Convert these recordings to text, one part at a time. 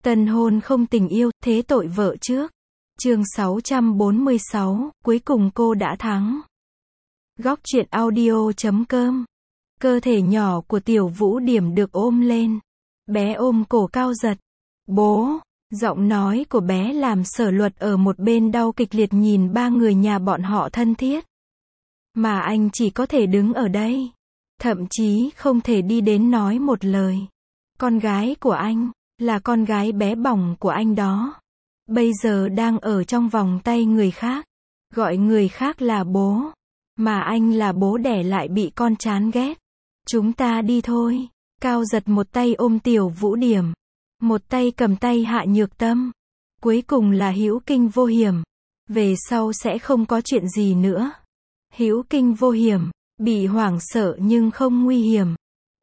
Tân hôn không tình yêu, thế tội vợ trước. Chương 646, cuối cùng cô đã thắng. Góc truyện audio.com. Cơ thể nhỏ của Tiểu Vũ Điểm được ôm lên. Bé ôm cổ Cao Giật. Bố, giọng nói của bé làm Sở Luật ở một bên đau kịch liệt nhìn ba người nhà bọn họ thân thiết. Mà anh chỉ có thể đứng ở đây. Thậm chí không thể đi đến nói một lời. Con gái của anh, là con gái bé bỏng của anh đó. Bây giờ đang ở trong vòng tay người khác. Gọi người khác là bố. Mà anh là bố đẻ lại bị con chán ghét. Chúng ta đi thôi. Cao Giật một tay ôm Tiểu Vũ Điểm. Một tay cầm tay Hạ Nhược Tâm. Cuối cùng là hữu kinh vô hiểm. Về sau sẽ không có chuyện gì nữa. Hữu kinh vô hiểm. Bị hoảng sợ nhưng không nguy hiểm.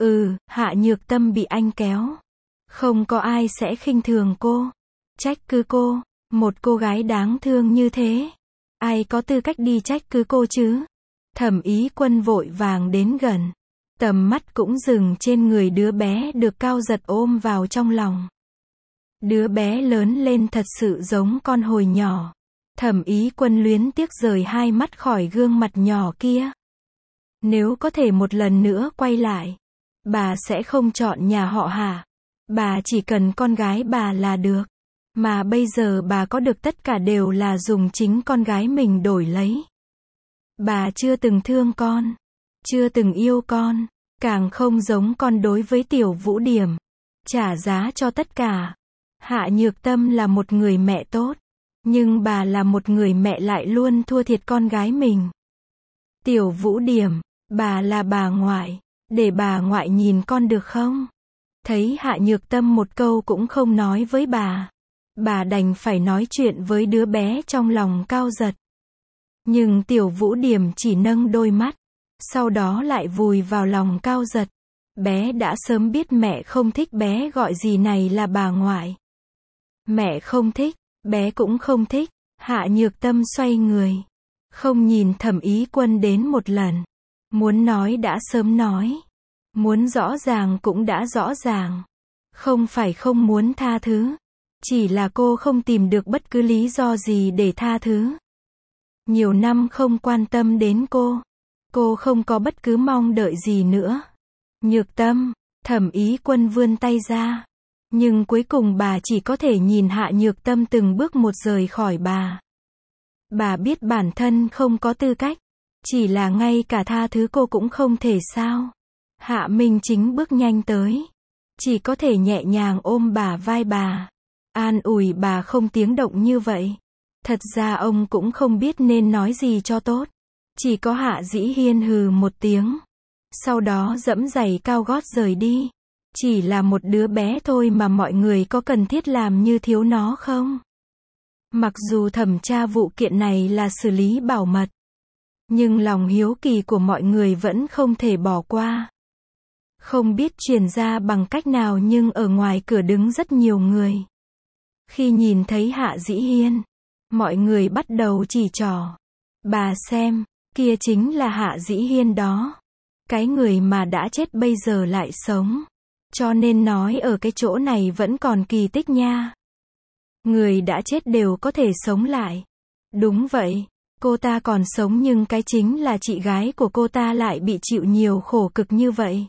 Hạ Nhược Tâm bị anh kéo. Không có ai sẽ khinh thường cô. Trách cứ cô. Một cô gái đáng thương như thế. Ai có tư cách đi trách cứ cô chứ? Thẩm Ý Quân vội vàng đến gần. Tầm mắt cũng dừng trên người đứa bé được Cao Giật ôm vào trong lòng. Đứa bé lớn lên thật sự giống con hồi nhỏ. Thẩm Ý Quân luyến tiếc rời hai mắt khỏi gương mặt nhỏ kia. Nếu có thể một lần nữa quay lại, bà sẽ không chọn nhà họ Hạ. Bà chỉ cần con gái bà là được. Mà bây giờ bà có được tất cả đều là dùng chính con gái mình đổi lấy. Bà chưa từng thương con, chưa từng yêu con, càng không giống con đối với Tiểu Vũ Điểm. Trả giá cho tất cả. Hạ Nhược Tâm là một người mẹ tốt, nhưng bà là một người mẹ lại luôn thua thiệt con gái mình. Tiểu Vũ Điểm, bà là bà ngoại, để bà ngoại nhìn con được không? Thấy Hạ Nhược Tâm một câu cũng không nói với bà đành phải nói chuyện với đứa bé trong lòng Cao Giật. Nhưng Tiểu Vũ Điểm chỉ nâng đôi mắt, sau đó lại vùi vào lòng Cao Giật. Bé đã sớm biết mẹ không thích bé gọi gì này là bà ngoại. Mẹ không thích, bé cũng không thích. Hạ Nhược Tâm xoay người, không nhìn Thẩm Ý Quân đến một lần. Muốn nói đã sớm nói. Muốn rõ ràng cũng đã rõ ràng. Không phải không muốn tha thứ. Chỉ là cô không tìm được bất cứ lý do gì để tha thứ. Nhiều năm không quan tâm đến cô. Cô không có bất cứ mong đợi gì nữa. Nhược Tâm, Thẩm Ý Quân vươn tay ra. Nhưng cuối cùng bà chỉ có thể nhìn Hạ Nhược Tâm từng bước một rời khỏi bà. Bà biết bản thân không có tư cách. Chỉ là ngay cả tha thứ cô cũng không thể sao. Hạ Minh Chính bước nhanh tới. Chỉ có thể nhẹ nhàng ôm bả vai bà. An ủi bà không tiếng động như vậy. Thật ra ông cũng không biết nên nói gì cho tốt. Chỉ có Hạ Dĩ Hiên hừ một tiếng. Sau đó dẫm giày cao gót rời đi. Chỉ là một đứa bé thôi mà mọi người có cần thiết làm như thiếu nó không? Mặc dù thẩm tra vụ kiện này là xử lý bảo mật. Nhưng lòng hiếu kỳ của mọi người vẫn không thể bỏ qua. Không biết truyền ra bằng cách nào nhưng ở ngoài cửa đứng rất nhiều người. Khi nhìn thấy Hạ Dĩ Hiên, mọi người bắt đầu chỉ trỏ. Bà xem, kia chính là Hạ Dĩ Hiên đó. Cái người mà đã chết bây giờ lại sống. Cho nên nói ở cái chỗ này vẫn còn kỳ tích nha. Người đã chết đều có thể sống lại. Đúng vậy, cô ta còn sống nhưng cái chính là chị gái của cô ta lại bị chịu nhiều khổ cực như vậy.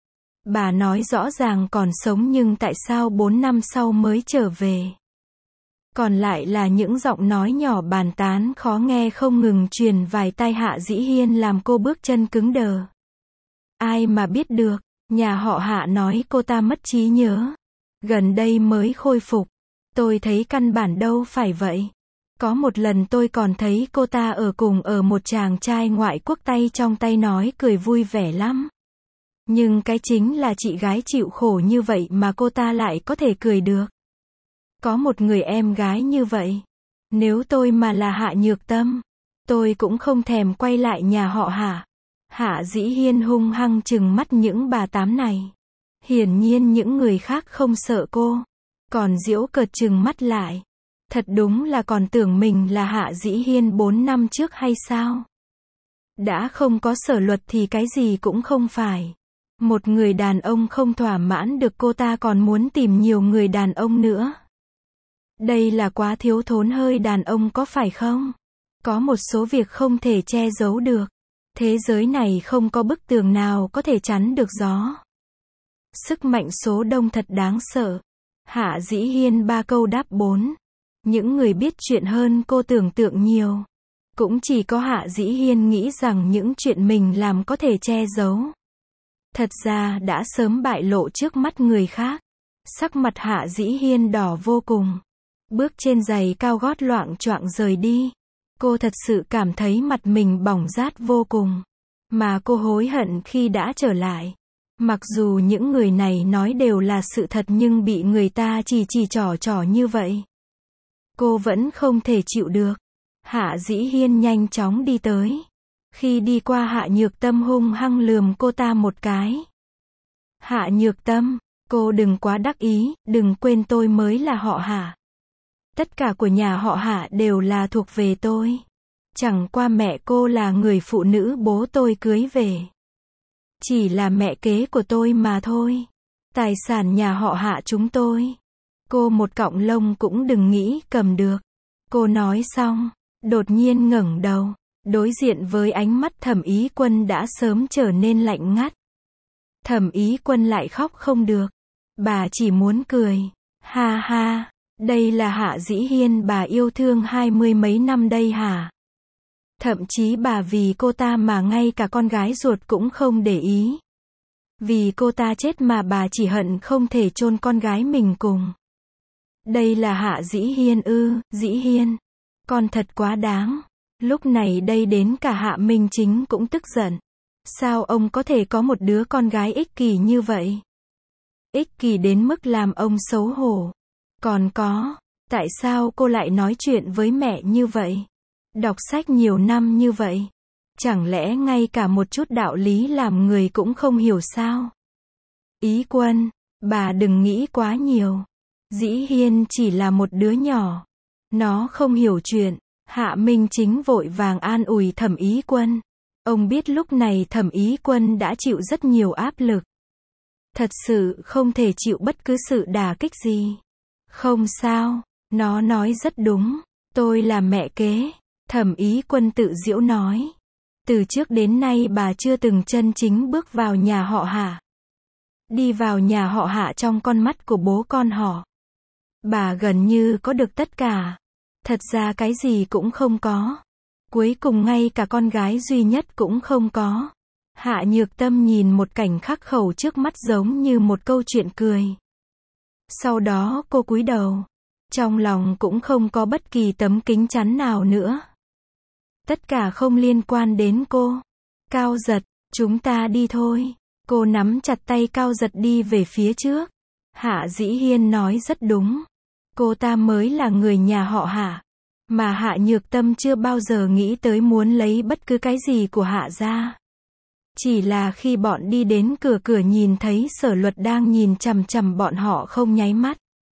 Bà nói rõ ràng còn sống nhưng tại sao 4 năm sau mới trở về? Còn lại là những giọng nói nhỏ bàn tán khó nghe không ngừng truyền vài tai Hạ Dĩ Hiên làm cô bước chân cứng đờ. Ai mà biết được, nhà họ Hạ nói cô ta mất trí nhớ. Gần đây mới khôi phục. Tôi thấy căn bản đâu phải vậy. Có một lần tôi còn thấy cô ta cùng một chàng trai ngoại quốc tay trong tay nói cười vui vẻ lắm. Nhưng cái chính là chị gái chịu khổ như vậy mà cô ta lại có thể cười được. Có một người em gái như vậy. Nếu tôi mà là Hạ Nhược Tâm, tôi cũng không thèm quay lại nhà họ Hạ. Hạ Dĩ Hiên hung hăng trừng mắt những bà tám này. Hiển nhiên những người khác không sợ cô. Còn giễu cợt trừng mắt lại. Thật đúng là còn tưởng mình là Hạ Dĩ Hiên 4 năm trước hay sao? Đã không có Sở Luật thì cái gì cũng không phải. Một người đàn ông không thỏa mãn được cô ta còn muốn tìm nhiều người đàn ông nữa. Đây là quá thiếu thốn hơi đàn ông có phải không? Có một số việc không thể che giấu được. Thế giới này không có bức tường nào có thể chắn được gió. Sức mạnh số đông thật đáng sợ. Hạ Dĩ Hiên 3 câu đáp 4. Những người biết chuyện hơn cô tưởng tượng nhiều. Cũng chỉ có Hạ Dĩ Hiên nghĩ rằng những chuyện mình làm có thể che giấu. Thật ra đã sớm bại lộ trước mắt người khác. Sắc mặt Hạ Dĩ Hiên đỏ vô cùng. Bước trên giày cao gót loạng choạng rời đi. Cô thật sự cảm thấy mặt mình bỏng rát vô cùng. Mà cô hối hận khi đã trở lại. Mặc dù những người này nói đều là sự thật nhưng bị người ta chỉ trỏ như vậy. Cô vẫn không thể chịu được. Hạ Dĩ Hiên nhanh chóng đi tới. Khi đi qua Hạ Nhược Tâm hung hăng lườm cô ta một cái. Hạ Nhược Tâm, cô đừng quá đắc ý, đừng quên tôi mới là họ Hạ. Tất cả của nhà họ Hạ đều là thuộc về tôi. Chẳng qua mẹ cô là người phụ nữ bố tôi cưới về. Chỉ là mẹ kế của tôi mà thôi. Tài sản nhà họ Hạ chúng tôi. Cô một cọng lông cũng đừng nghĩ cầm được. Cô nói xong, đột nhiên ngẩng đầu, đối diện với ánh mắt Thẩm Ý Quân đã sớm trở nên lạnh ngắt. Thẩm Ý Quân lại khóc không được. Bà chỉ muốn cười. Ha ha, đây là Hạ Dĩ Hiên bà yêu thương 20 mấy năm đây hả? Thậm chí bà vì cô ta mà ngay cả con gái ruột cũng không để ý. Vì cô ta chết mà bà chỉ hận không thể chôn con gái mình cùng. Đây là Hạ Dĩ Hiên ư? Dĩ Hiên, con thật quá đáng. Lúc này đây đến cả Hạ Minh Chính cũng tức giận. Sao ông có thể có một đứa con gái ích kỷ như vậy? Ích kỷ đến mức làm ông xấu hổ. Còn có, tại sao cô lại nói chuyện với mẹ như vậy? Đọc sách nhiều năm như vậy. Chẳng lẽ ngay cả một chút đạo lý làm người cũng không hiểu sao? Ý Quân, bà đừng nghĩ quá nhiều. Dĩ Hiên chỉ là một đứa nhỏ. Nó không hiểu chuyện. Hạ Minh Chính vội vàng an ủi Thẩm Ý Quân. Ông biết lúc này Thẩm Ý Quân đã chịu rất nhiều áp lực. Thật sự không thể chịu bất cứ sự đả kích gì. Không sao, nó nói rất đúng. Tôi là mẹ kế. Thẩm Ý Quân tự giễu nói. Từ trước đến nay bà chưa từng chân chính bước vào nhà họ Hạ. Đi vào nhà họ Hạ trong con mắt của bố con họ. Bà gần như có được tất cả. Thật ra cái gì cũng không có. Cuối cùng ngay cả con gái duy nhất cũng không có. Hạ Nhược Tâm nhìn một cảnh khắc khẩu trước mắt giống như một câu chuyện cười. Sau đó cô cúi đầu. Trong lòng cũng không có bất kỳ tấm kính chắn nào nữa. Tất cả không liên quan đến cô. Cao Giật, chúng ta đi thôi. Cô nắm chặt tay Cao Giật đi về phía trước. Hạ Dĩ Hiên nói rất đúng. Cô ta mới là người nhà họ Hạ. Mà Hạ Nhược Tâm chưa bao giờ nghĩ tới muốn lấy bất cứ cái gì của Hạ gia. Chỉ là khi bọn đi đến cửa nhìn thấy Sở Luật đang nhìn chằm chằm bọn họ không nháy mắt.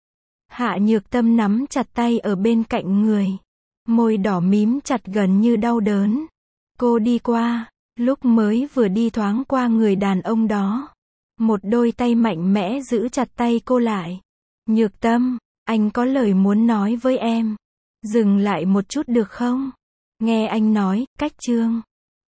Hạ Nhược Tâm nắm chặt tay ở bên cạnh người. Môi đỏ mím chặt gần như đau đớn. Cô đi qua, lúc mới vừa đi thoáng qua người đàn ông đó. Một đôi tay mạnh mẽ giữ chặt tay cô lại. Nhược Tâm, anh có lời muốn nói với em. Dừng lại một chút được không? Nghe anh nói, cách chương.